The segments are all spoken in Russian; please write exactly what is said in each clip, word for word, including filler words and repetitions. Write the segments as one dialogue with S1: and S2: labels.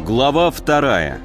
S1: Глава вторая.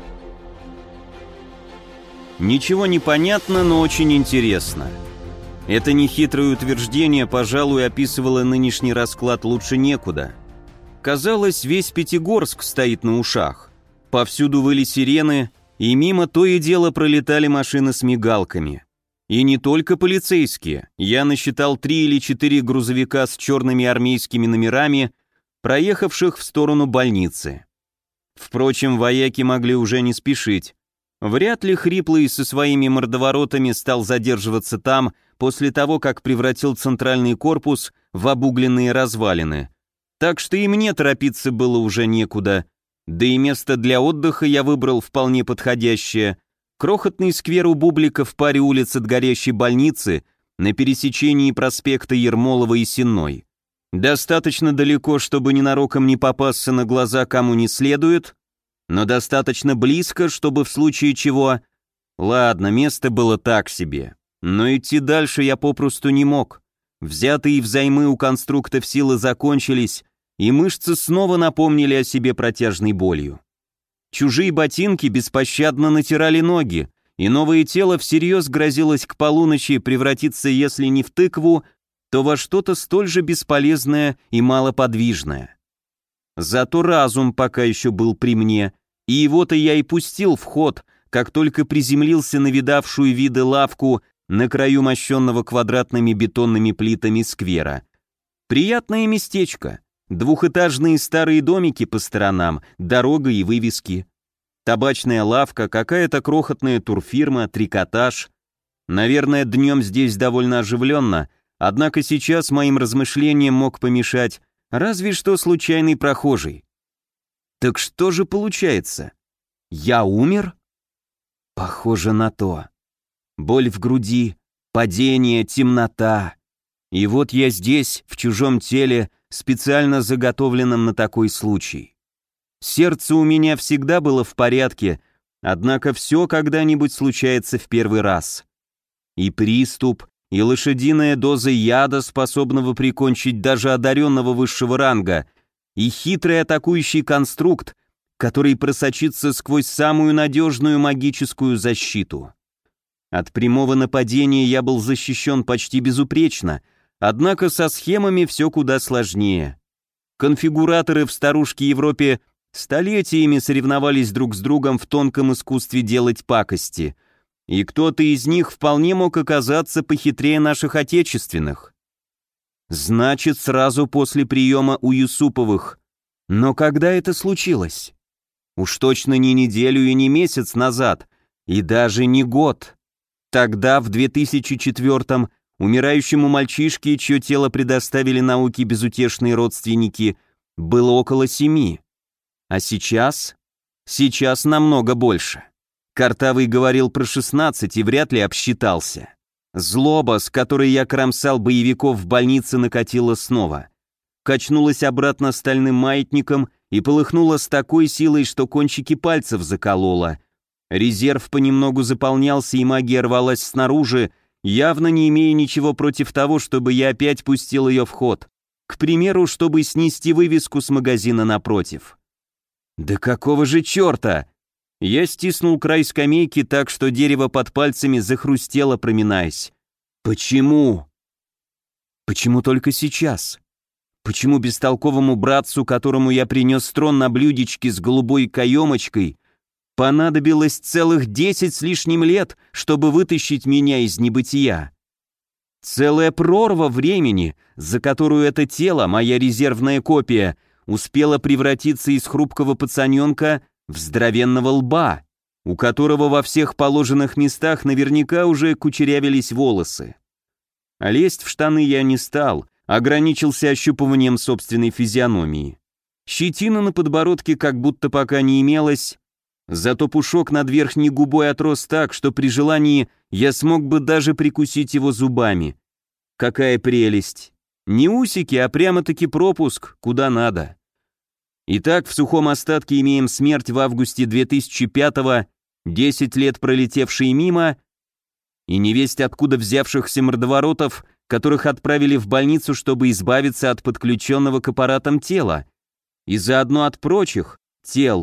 S1: Ничего не понятно, но очень интересно. Это нехитрое утверждение, пожалуй, описывало нынешний расклад лучше некуда. Казалось, весь Пятигорск стоит на ушах. Повсюду выли сирены, и мимо то и дело пролетали машины с мигалками. И не только полицейские. Я насчитал три или четыре грузовика с черными армейскими номерами, проехавших в сторону больницы. Впрочем, вояки могли уже не спешить. Вряд ли Хриплый со своими мордоворотами стал задерживаться там после того, как превратил центральный корпус в обугленные развалины. Так что и мне торопиться было уже некуда. Да и место для отдыха я выбрал вполне подходящее. Крохотный сквер у Бублика в паре улиц от горящей больницы на пересечении проспекта Ермолова и Сенной. Достаточно далеко, чтобы ненароком не попасться на глаза кому не следует, но достаточно близко, чтобы в случае чего... Ладно, место было так себе, но идти дальше я попросту не мог. Взятые взаймы у конструктов силы закончились, и мышцы снова напомнили о себе протяжной болью. Чужие ботинки беспощадно натирали ноги, и новое тело всерьез грозилось к полуночи превратиться, если не в тыкву, то во что-то столь же бесполезное и малоподвижное. Зато разум пока еще был при мне, и его-то я и пустил в ход, как только приземлился на видавшую виды лавку на краю мощенного квадратными бетонными плитами сквера. Приятное местечко. Двухэтажные старые домики по сторонам, дорога и вывески. Табачная лавка, какая-то крохотная турфирма, трикотаж. Наверное, днем здесь довольно оживленно, однако сейчас моим размышлениям мог помешать разве что случайный прохожий. Так что же получается? Я умер? Похоже на то. Боль в груди, падение, темнота. И вот я здесь, в чужом теле, специально заготовленном на такой случай. Сердце у меня всегда было в порядке, однако все когда-нибудь случается в первый раз. И приступ, и лошадиная доза яда, способного прикончить даже одаренного высшего ранга, и хитрый атакующий конструкт, который просочится сквозь самую надежную магическую защиту. От прямого нападения я был защищен почти безупречно, однако со схемами все куда сложнее. Конфигураторы в старушке Европе столетиями соревновались друг с другом в тонком искусстве делать пакости, и кто-то из них вполне мог оказаться похитрее наших отечественных. Значит, сразу после приема у Юсуповых. Но когда это случилось? Уж точно не неделю и не месяц назад, и даже не год. Тогда, в две тысячи четвёртом, умирающему мальчишке, чье тело предоставили науке безутешные родственники, было около семи. А сейчас? Сейчас намного больше. Картавый говорил про шестнадцать и вряд ли обсчитался. Злоба, с которой я кромсал боевиков в больнице, накатила снова. Качнулась обратно стальным маятником и полыхнула с такой силой, что кончики пальцев заколола. Резерв понемногу заполнялся, и магия рвалась снаружи, явно не имея ничего против того, чтобы я опять пустил ее в ход. К примеру, чтобы снести вывеску с магазина напротив. Да какого же черта? Я стиснул край скамейки так, что дерево под пальцами захрустело, проминаясь. Почему? Почему только сейчас? Почему бестолковому братцу, которому я принес трон на блюдечке с голубой каемочкой, понадобилось целых десять с лишним лет, чтобы вытащить меня из небытия? Целая прорва времени, за которую это тело, моя резервная копия, успела превратиться из хрупкого пацаненка в здоровенного лба, у которого во всех положенных местах наверняка уже кучерявились волосы. А лезть в штаны я не стал, ограничился ощупыванием собственной физиономии. Щетина на подбородке как будто пока не имелась, зато пушок над верхней губой отрос так, что при желании я смог бы даже прикусить его зубами. Какая прелесть! Не усики, а прямо-таки пропуск, куда надо. Итак, в сухом остатке имеем смерть в августе две тысячи пятого, десять лет пролетевшие мимо, и невесть откуда взявшихся мордоворотов, которых отправили в больницу, чтобы избавиться от подключенного к аппаратам тела, и заодно от прочих тел,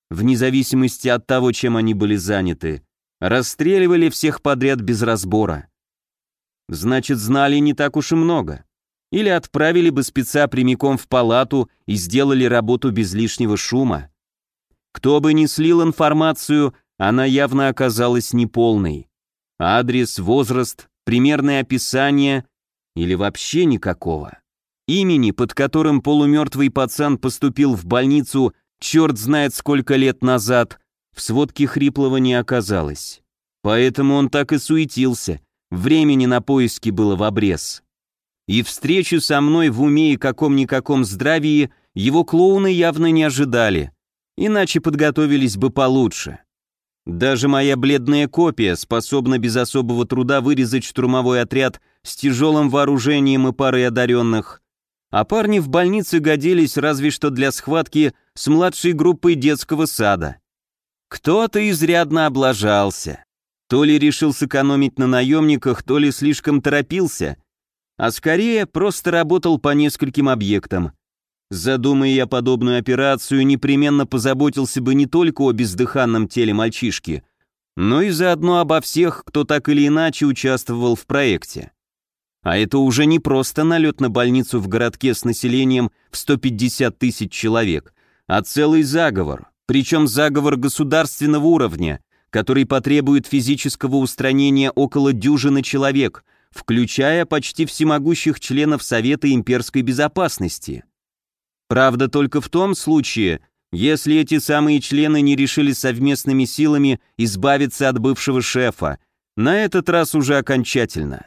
S1: вне зависимости от того, чем они были заняты, расстреливали всех подряд без разбора. Значит, знали не так уж и много. Или отправили бы спеца прямиком в палату и сделали работу без лишнего шума. Кто бы ни слил информацию, она явно оказалась неполной. Адрес, возраст, примерное описание или вообще никакого. Имени, под которым полумертвый пацан поступил в больницу черт знает сколько лет назад, в сводке Хриплова не оказалось. Поэтому он так и суетился, времени на поиски было в обрез. И встречу со мной в уме и каком-никаком здравии его клоуны явно не ожидали, иначе подготовились бы получше. Даже моя бледная копия способна без особого труда вырезать штурмовой отряд с тяжелым вооружением и парой одаренных, а парни в больнице годились разве что для схватки с младшей группой детского сада. Кто-то изрядно облажался. То ли решил сэкономить на наемниках, то ли слишком торопился, а скорее просто работал по нескольким объектам. Задумая я подобную операцию, непременно позаботился бы не только о бездыханном теле мальчишки, но и заодно обо всех, кто так или иначе участвовал в проекте. А это уже не просто налет на больницу в городке с населением в сто пятьдесят тысяч человек, а целый заговор, причем заговор государственного уровня, который потребует физического устранения около дюжины человек, включая почти всемогущих членов Совета имперской безопасности. Правда, только в том случае, если эти самые члены не решили совместными силами избавиться от бывшего шефа, на этот раз уже окончательно.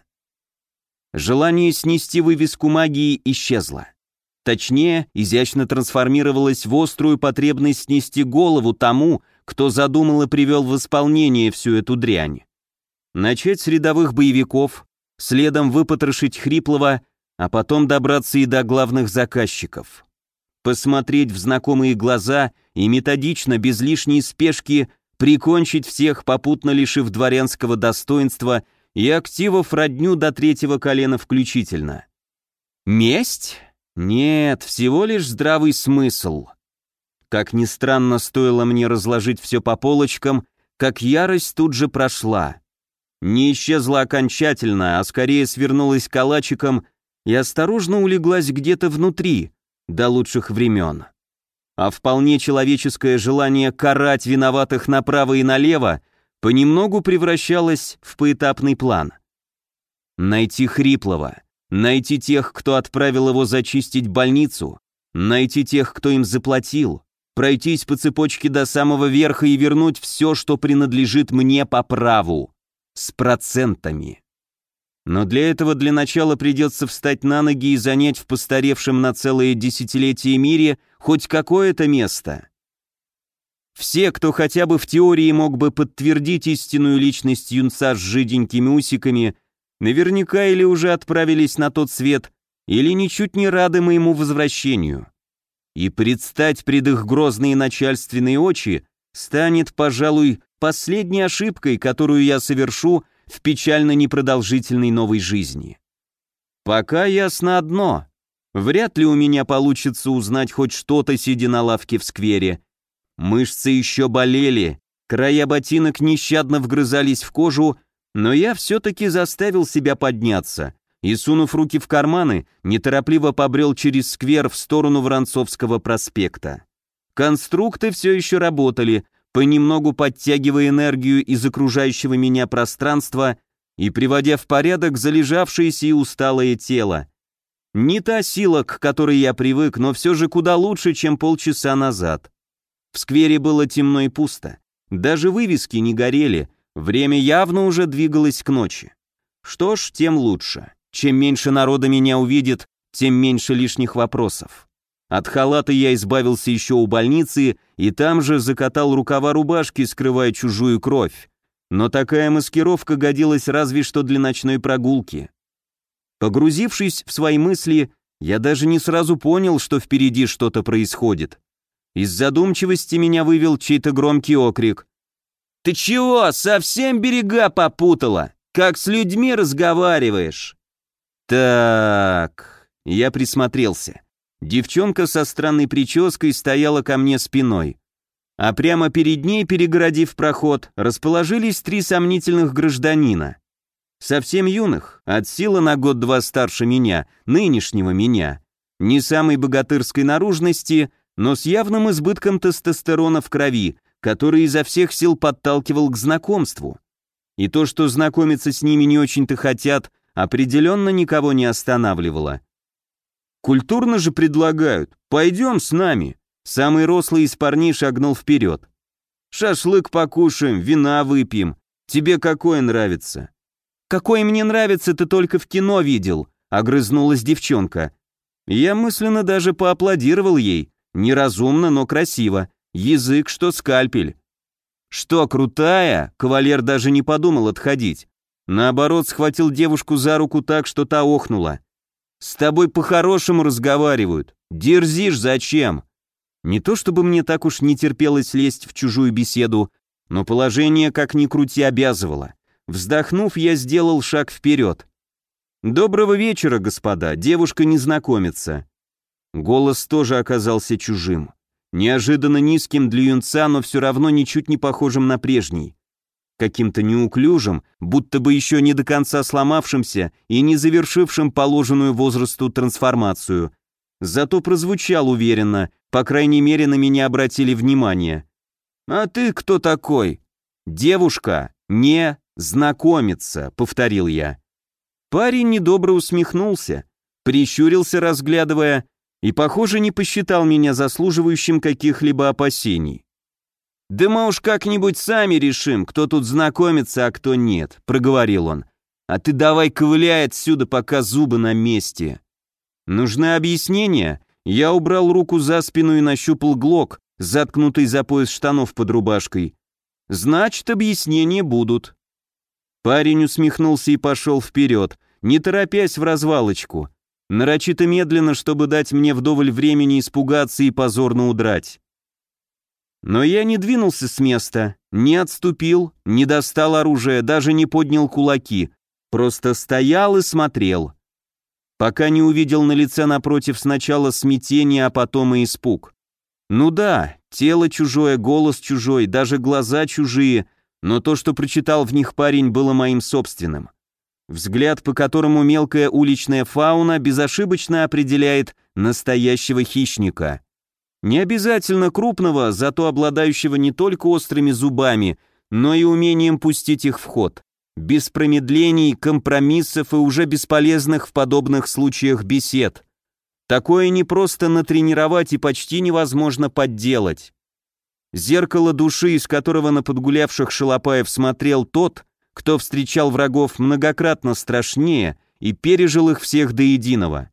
S1: Желание снести вывеску магии исчезло. Точнее, изящно трансформировалось в острую потребность снести голову тому, кто задумал и привел в исполнение всю эту дрянь. Начать с рядовых боевиков, следом выпотрошить Хриплова, а потом добраться и до главных заказчиков. Посмотреть в знакомые глаза и методично, без лишней спешки, прикончить всех, попутно лишив дворянского достоинства и активов родню до третьего колена включительно. Месть? Нет, всего лишь здравый смысл. Как ни странно, стоило мне разложить все по полочкам, как ярость тут же прошла. Не исчезла окончательно, а скорее свернулась калачиком и осторожно улеглась где-то внутри, до лучших времен. А вполне человеческое желание карать виноватых направо и налево понемногу превращалось в поэтапный план. Найти Хриплова, найти тех, кто отправил его зачистить больницу, найти тех, кто им заплатил, пройтись по цепочке до самого верха и вернуть все, что принадлежит мне по праву, с процентами. Но для этого для начала придется встать на ноги и занять в постаревшем на целое десятилетие мире хоть какое-то место. Все, кто хотя бы в теории мог бы подтвердить истинную личность юнца с жиденькими усиками, наверняка или уже отправились на тот свет, или ничуть не рады моему возвращению. И предстать пред их грозные начальственные очи станет, пожалуй, последней ошибкой, которую я совершу в печально непродолжительной новой жизни. Пока ясно одно: вряд ли у меня получится узнать хоть что-то, сидя на лавке в сквере. Мышцы еще болели, края ботинок нещадно вгрызались в кожу, но я все-таки заставил себя подняться и, сунув руки в карманы, неторопливо побрел через сквер в сторону Воронцовского проспекта. Конструкты все еще работали, понемногу подтягивая энергию из окружающего меня пространства и приводя в порядок залежавшееся и усталое тело. Не та сила, к которой я привык, но все же куда лучше, чем полчаса назад. В сквере было темно и пусто, даже вывески не горели, время явно уже двигалось к ночи. Что ж, тем лучше. Чем меньше народа меня увидит, тем меньше лишних вопросов. От халата я избавился еще у больницы и там же закатал рукава рубашки, скрывая чужую кровь. Но такая маскировка годилась разве что для ночной прогулки. Погрузившись в свои мысли, я даже не сразу понял, что впереди что-то происходит. Из задумчивости меня вывел чей-то громкий окрик. «Ты чего, совсем берега попутала? Как с людьми разговариваешь?» «Так...» Я присмотрелся. Девчонка со странной прической стояла ко мне спиной. А прямо перед ней, перегородив проход, расположились три сомнительных гражданина. Совсем юных, от силы на год-два старше меня, нынешнего меня. Не самой богатырской наружности, но с явным избытком тестостерона в крови, который изо всех сил подталкивал к знакомству. И то, что знакомиться с ними не очень-то хотят, определенно никого не останавливало. Культурно же предлагают: «Пойдем с нами». Самый рослый из парней шагнул вперед. «Шашлык покушаем, вина выпьем. Тебе какое нравится?» «Какое мне нравится, ты только в кино видел», — огрызнулась девчонка. Я мысленно даже поаплодировал ей. Неразумно, но красиво. Язык, что скальпель. «Что, крутая?» — кавалер даже не подумал отходить. Наоборот, схватил девушку за руку так, что та охнула. «С тобой по-хорошему разговаривают. Дерзишь зачем?» Не то чтобы мне так уж не терпелось лезть в чужую беседу, но положение, как ни крути, обязывало. Вздохнув, я сделал шаг вперед. «Доброго вечера, господа, девушка незнакомится». Голос тоже оказался чужим. Неожиданно низким для юнца, но все равно ничуть не похожим на прежний. Каким-то неуклюжим, будто бы еще не до конца сломавшимся и не завершившим положенную возрасту трансформацию. Зато прозвучал уверенно, по крайней мере, на меня обратили внимание. «А ты кто такой?» «Девушка, не знакомиться», — повторил я. Парень недобро усмехнулся, прищурился, разглядывая, и, похоже, не посчитал меня заслуживающим каких-либо опасений. «Да мы уж как-нибудь сами решим, кто тут знакомится, а кто нет», — проговорил он. «А ты давай ковыляй отсюда, пока зубы на месте». «Нужны объяснения?» Я убрал руку за спину и нащупал глок, заткнутый за пояс штанов под рубашкой. «Значит, объяснения будут». Парень усмехнулся и пошел вперед, не торопясь в развалочку, нарочито медленно, чтобы дать мне вдоволь времени испугаться и позорно удрать. Но я не двинулся с места, не отступил, не достал оружия, даже не поднял кулаки, просто стоял и смотрел. Пока не увидел на лице напротив сначала смятение, а потом и испуг. Ну да, тело чужое, голос чужой, даже глаза чужие, но то, что прочитал в них парень, было моим собственным. Взгляд, по которому мелкая уличная фауна безошибочно определяет настоящего хищника. Не обязательно крупного, зато обладающего не только острыми зубами, но и умением пустить их в ход. Без промедлений, компромиссов и уже бесполезных в подобных случаях бесед. Такое не просто натренировать и почти невозможно подделать. Зеркало души, из которого на подгулявших шалопаев смотрел тот, кто встречал врагов многократно страшнее и пережил их всех до единого.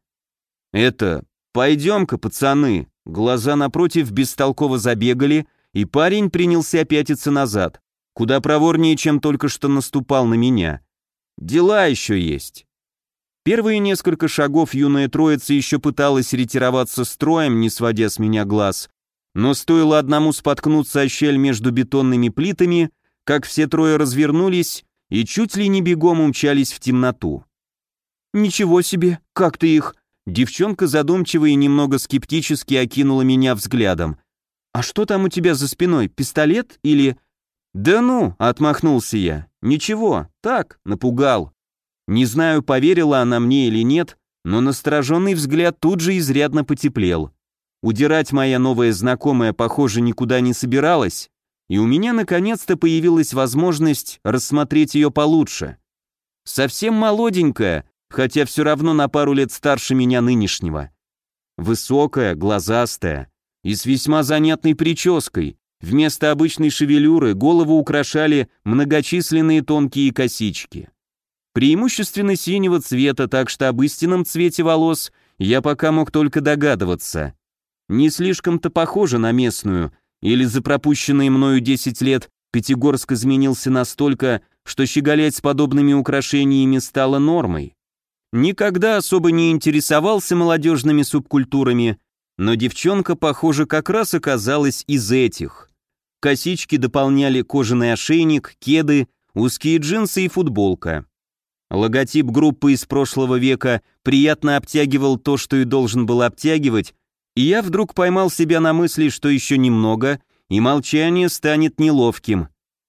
S1: Это «пойдем-ка, пацаны», глаза напротив бестолково забегали, и парень принялся пятиться назад, куда проворнее, чем только что наступал на меня. Дела еще есть. Первые несколько шагов юная троица еще пыталась ретироваться строем, не сводя с меня глаз, но стоило одному споткнуться о щель между бетонными плитами, как все трое развернулись и чуть ли не бегом умчались в темноту. «Ничего себе, как ты их?» Девчонка задумчиво и немного скептически окинула меня взглядом. «А что там у тебя за спиной, пистолет или...» «Да ну», — отмахнулся я, — «ничего, так, напугал». Не знаю, поверила она мне или нет, но настороженный взгляд тут же изрядно потеплел. Удирать моя новая знакомая, похоже, никуда не собиралась, и у меня наконец-то появилась возможность рассмотреть ее получше. Совсем молоденькая, хотя все равно на пару лет старше меня нынешнего. Высокая, глазастая и с весьма занятной прической. Вместо обычной шевелюры голову украшали многочисленные тонкие косички. Преимущественно синего цвета, так что об истинном цвете волос я пока мог только догадываться. Не слишком-то похожа на местную, или за пропущенные мною десять лет Пятигорск изменился настолько, что щеголять с подобными украшениями стало нормой. Никогда особо не интересовался молодежными субкультурами, но девчонка, похоже, как раз оказалась из этих. Косички дополняли кожаный ошейник, кеды, узкие джинсы и футболка. Логотип группы из прошлого века приятно обтягивал то, что и должен был обтягивать, и я вдруг поймал себя на мысли, что еще немного, и молчание станет неловким.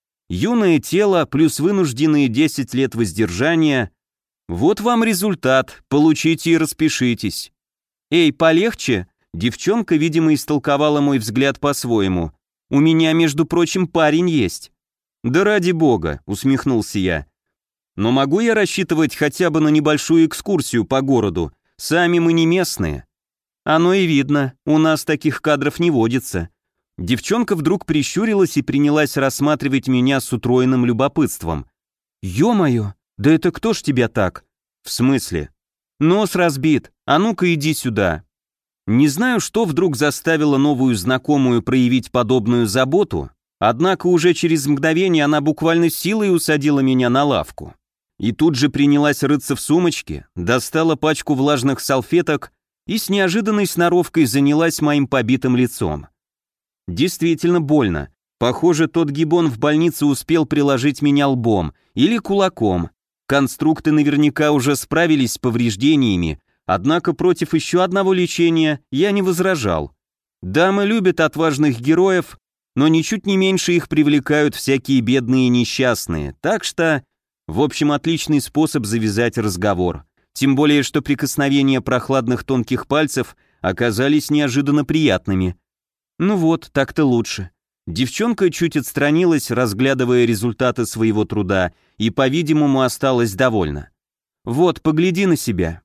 S1: Юное тело плюс вынужденные десять лет воздержания. Вот вам результат, получите и распишитесь. Эй, полегче? Девчонка, видимо, истолковала мой взгляд по-своему. У меня, между прочим, парень есть. Да ради бога, усмехнулся я. Но могу я рассчитывать хотя бы на небольшую экскурсию по городу? Сами мы не местные. Оно и видно, у нас таких кадров не водится. Девчонка вдруг прищурилась и принялась рассматривать меня с утроенным любопытством. «Ё-моё, да это кто ж тебя так?» «В смысле?» «Нос разбит, а ну-ка иди сюда». Не знаю, что вдруг заставило новую знакомую проявить подобную заботу, однако уже через мгновение она буквально силой усадила меня на лавку. И тут же принялась рыться в сумочке, достала пачку влажных салфеток и с неожиданной сноровкой занялась моим побитым лицом. Действительно больно. Похоже, тот гибон в больнице успел приложить меня лбом или кулаком. Конструкты наверняка уже справились с повреждениями, однако против еще одного лечения я не возражал. Дамы любят отважных героев, но ничуть не меньше их привлекают всякие бедные и несчастные, так что, в общем, отличный способ завязать разговор. Тем более, что прикосновения прохладных тонких пальцев оказались неожиданно приятными. Ну вот, так-то лучше. Девчонка чуть отстранилась, разглядывая результаты своего труда, и, по-видимому, осталась довольна. Вот, погляди на себя.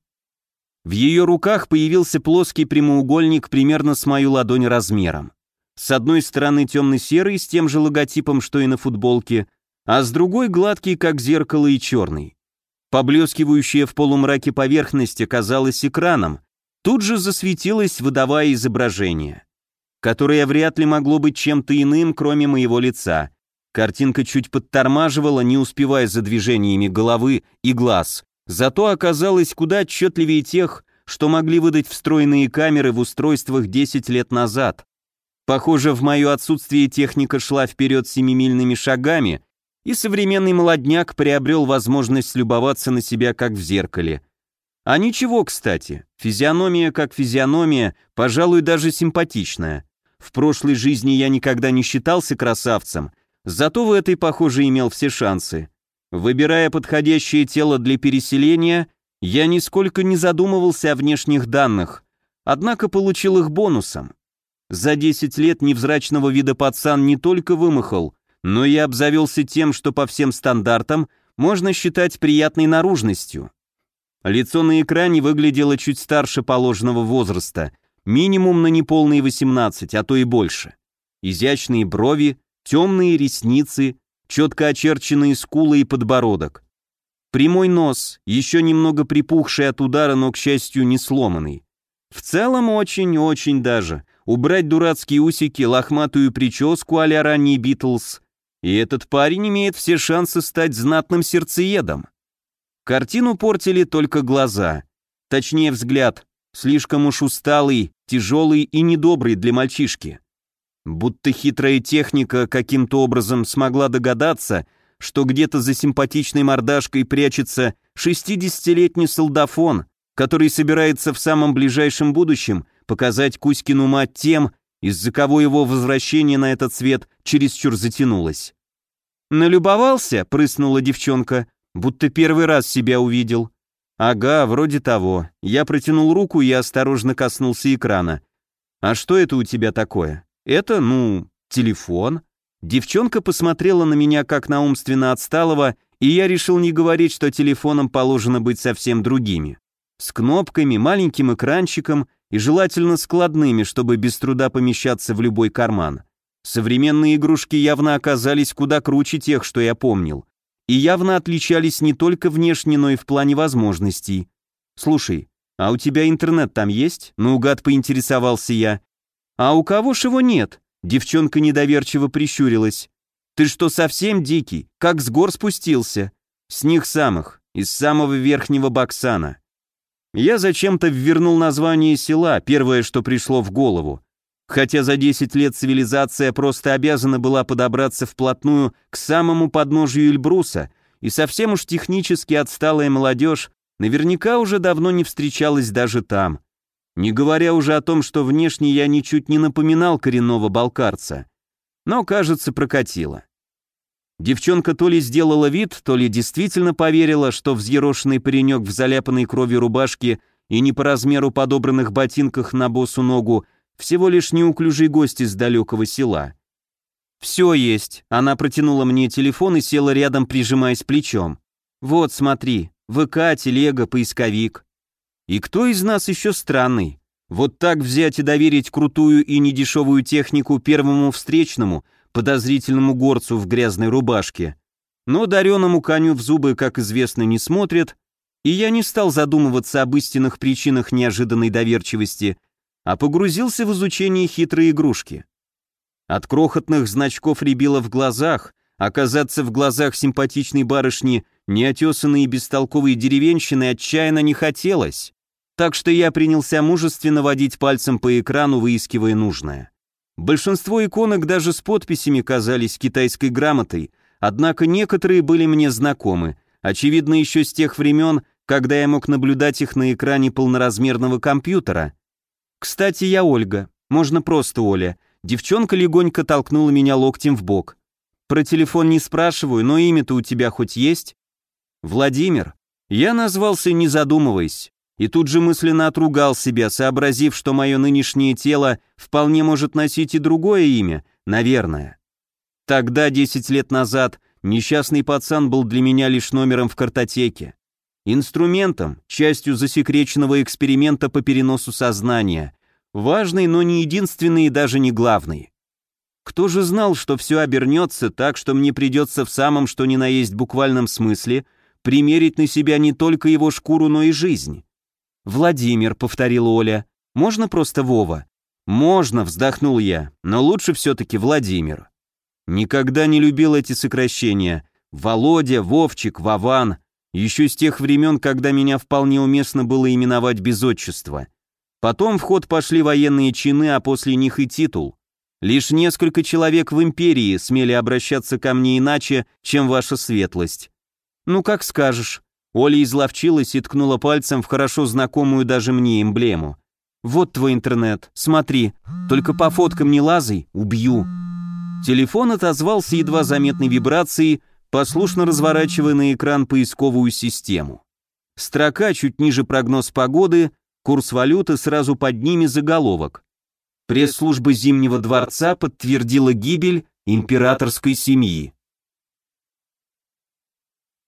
S1: В ее руках появился плоский прямоугольник примерно с мою ладонь размером. С одной стороны темно-серый, с тем же логотипом, что и на футболке, а с другой гладкий, как зеркало, и черный. Поблескивающая в полумраке поверхность оказалась экраном, тут же засветилась, выдавая изображение, которое вряд ли могло быть чем-то иным, кроме моего лица. Картинка чуть подтормаживала, не успевая за движениями головы и глаз, зато оказалась куда отчетливее тех, что могли выдать встроенные камеры в устройствах десять лет назад. Похоже, в мое отсутствие техника шла вперед семимильными шагами, и современный молодняк приобрел возможность любоваться на себя как в зеркале. А ничего, кстати, физиономия как физиономия, пожалуй, даже симпатичная. В прошлой жизни я никогда не считался красавцем, зато в этой, похоже, имел все шансы. Выбирая подходящее тело для переселения, я нисколько не задумывался о внешних данных, однако получил их бонусом. За десять лет невзрачного вида пацан не только вымахал, но и обзавелся тем, что по всем стандартам можно считать приятной наружностью. Лицо на экране выглядело чуть старше положенного возраста, минимум на неполные восемнадцать, а то и больше. Изящные брови, темные ресницы, четко очерченные скулы и подбородок. Прямой нос, еще немного припухший от удара, но, к счастью, не сломанный. В целом очень-очень даже. Убрать дурацкие усики, лохматую прическу а-ля ранний Битлз, и этот парень имеет все шансы стать знатным сердцеедом. Картину портили только глаза, точнее взгляд, слишком уж усталый, тяжелый и недобрый для мальчишки. Будто хитрая техника каким-то образом смогла догадаться, что где-то за симпатичной мордашкой прячется шестидесятилетний солдафон, который собирается в самом ближайшем будущем показать Кузькину мать тем, из-за кого его возвращение на этот свет чересчур затянулось. «Налюбовался?» — прыснула девчонка, будто первый раз себя увидел. «Ага, вроде того». Я протянул руку и осторожно коснулся экрана. «А что это у тебя такое?» «Это, ну, телефон». Девчонка посмотрела на меня как на умственно отсталого, и я решил не говорить, что телефонам положено быть совсем другими. С кнопками, маленьким экранчиком и желательно складными, чтобы без труда помещаться в любой карман. Современные игрушки явно оказались куда круче тех, что я помнил, и явно отличались не только внешне, но и в плане возможностей. «Слушай, а у тебя интернет там есть?» — наугад поинтересовался я. «А у кого ж его нет?» — девчонка недоверчиво прищурилась. «Ты что, совсем дикий? Как с гор спустился?» «С них самых, из самого верхнего Баксана». Я зачем-то ввернул название села, первое, что пришло в голову. Хотя за десять лет цивилизация просто обязана была подобраться вплотную к самому подножию Эльбруса, и совсем уж технически отсталая молодежь наверняка уже давно не встречалась даже там. Не говоря уже о том, что внешне я ничуть не напоминал коренного балкарца. Но, кажется, прокатило. Девчонка то ли сделала вид, то ли действительно поверила, что взъерошенный паренек в заляпанной кровью рубашке и не по размеру подобранных ботинках на босу ногу всего лишь неуклюжий гость из далекого села. «Все есть», — она протянула мне телефон и села рядом, прижимаясь плечом. «Вот, смотри, ВК, телега, поисковик. И кто из нас еще странный? Вот так взять и доверить крутую и недешевую технику первому встречному, подозрительному горцу в грязной рубашке. Но дареному коню в зубы, как известно, не смотрят, и я не стал задумываться об истинных причинах неожиданной доверчивости, а погрузился в изучение хитрой игрушки. От крохотных значков рябило в глазах, оказаться в глазах симпатичной барышни неотесанной и бестолковой деревенщины отчаянно не хотелось, так что я принялся мужественно водить пальцем по экрану, выискивая нужное. Большинство иконок даже с подписями казались китайской грамотой, однако некоторые были мне знакомы, очевидно еще с тех времен, когда я мог наблюдать их на экране полноразмерного компьютера. «Кстати, я Ольга, можно просто Оля». Девчонка легонько толкнула меня локтем в бок. «Про телефон не спрашиваю, но имя-то у тебя хоть есть?» «Владимир». Я назвался, не задумываясь, и тут же мысленно отругал себя, сообразив, что мое нынешнее тело вполне может носить и другое имя, наверное. Тогда, десять лет назад, несчастный пацан был для меня лишь номером в картотеке. Инструментом, частью засекреченного эксперимента по переносу сознания, важный, но не единственный и даже не главный. Кто же знал, что все обернется так, что мне придется в самом что ни на есть буквальном смысле примерить на себя не только его шкуру, но и жизнь? «Владимир», — повторила Оля, — «можно просто Вова?» «Можно», — вздохнул я, — «но лучше все-таки Владимир». Никогда не любил эти сокращения. Володя, Вовчик, Вован. Еще с тех времен, когда меня вполне уместно было именовать без отчества. Потом в ход пошли военные чины, а после них и титул. Лишь несколько человек в империи смели обращаться ко мне иначе, чем ваша светлость. Ну, как скажешь. Оля изловчилась и ткнула пальцем в хорошо знакомую даже мне эмблему. Вот твой интернет, смотри, только по фоткам не лазай, убью. Телефон отозвался едва заметной вибрацией, послушно разворачивая на экран поисковую систему. Строка чуть ниже прогноз погоды, курс валюты, сразу под ними заголовок. Пресс-служба Зимнего дворца подтвердила гибель императорской семьи.